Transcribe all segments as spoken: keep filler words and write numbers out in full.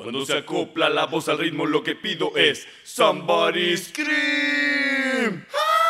Cuando se acopla la voz al ritmo, lo que pido es Somebody Scream.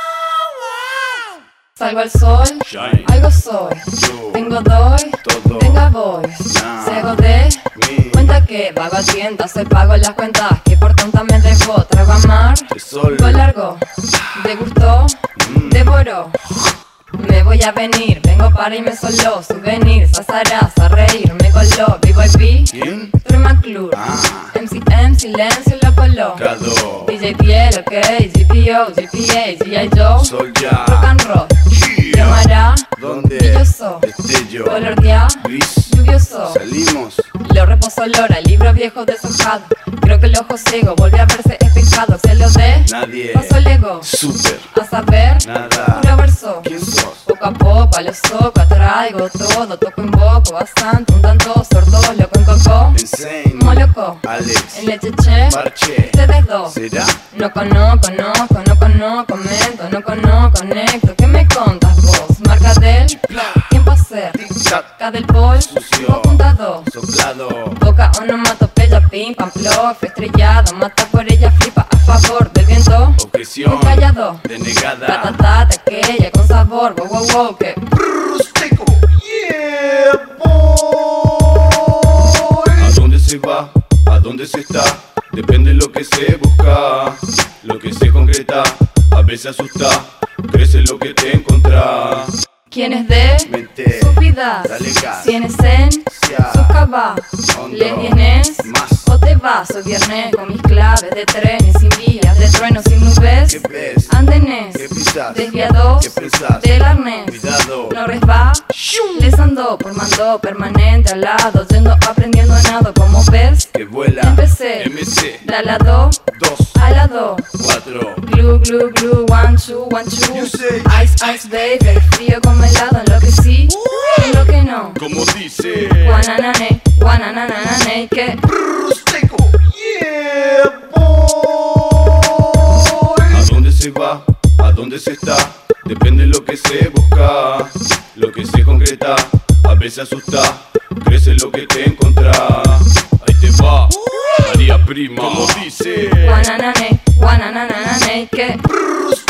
Salgo al sol, Shine. algo soy, Yo. tengo doy, Todo. venga voy, Nah. ciego de Mi. cuenta que vago a tientas, hoy pago las cuentas que por tonta me dejó, trago a mar, De sol. go largo, degustó, Mm. devoró. Me voy a venir, vengo para irme solo, souvenirs, azarás, a reír, me coló, vivo el beat, ¿Quién? Troy McClure, Ah. M C M, silencio lo coló, Cado. D J Piel, ok, G P O, G P A, G I Joe, Sol ya. rock and roll, Yeah. llamará, ¿Dónde? brilloso, Destello. color día, Gris. lluvioso, Salimos. lo reposo olor al libro viejo deshojado, creo que el ojo ciego vuelve a verse espejado, se lo dé, Nadie. paso el ego, Super. a saber, Nada. puro verso, ¿Quién sos? poco a poco a lo soco, atraigo todo, toco invoco bastante, un tanto sordo, loco en coco, Insane. como loco, Alex. en leche che, Marche. ustedes dos, ¿Será? no conozco, conozco, no conozco, comento, no conozco, conecto, ¿qué me contas vos? Marca del, tiempo a hacer, Tic-tac. K del pol, Sucio. apuntado, Soplado. boca onomatopeya, pim, pam, plof, estrellado, mata por ella, flipa a favor del viento, Objeción. muy callado, Denegada. tatatata, aquella con sabor, wow, wow, wow, que Rusteco. Yeah, boy. ¿A dónde se va? ¿A dónde se está? Depende lo que se busca. Lo que se concreta a veces asusta. Crece lo que te encontrás. ¿quién es de Mente. sus vidas? Dale gas. ¿Tienes en Sia. sus cabas? Hondo. ¿Le vienes Más. o te vas? Hoy viernes con mis claves de trenes sin vías, de truenos sin nubes. ¿Qué ves? Andenes ¿Qué pisas? desviados ¿Qué pensás? del arnés. Cuidado. No resba, les ando por mando permanente al lado, yendo aprendiendo a nado como ves. Que vuela. Empecé. M C. La lado, Dos. al lado. Cuatro. Glue, glue, glue, one, two, one, two. You say. Ice, ice, baby, frío como helado, en lo que sí, en lo que no. Como dice. Guananane, guanananane, que Rusteco. Yeah, boy. ¿A dónde se va? ¿A dónde se está? Depende lo que se busca. Lo que se concreta a veces asusta. Crece lo que te encontrás. Ahí te va. María Prima. Como dice. guananane, guanananane, que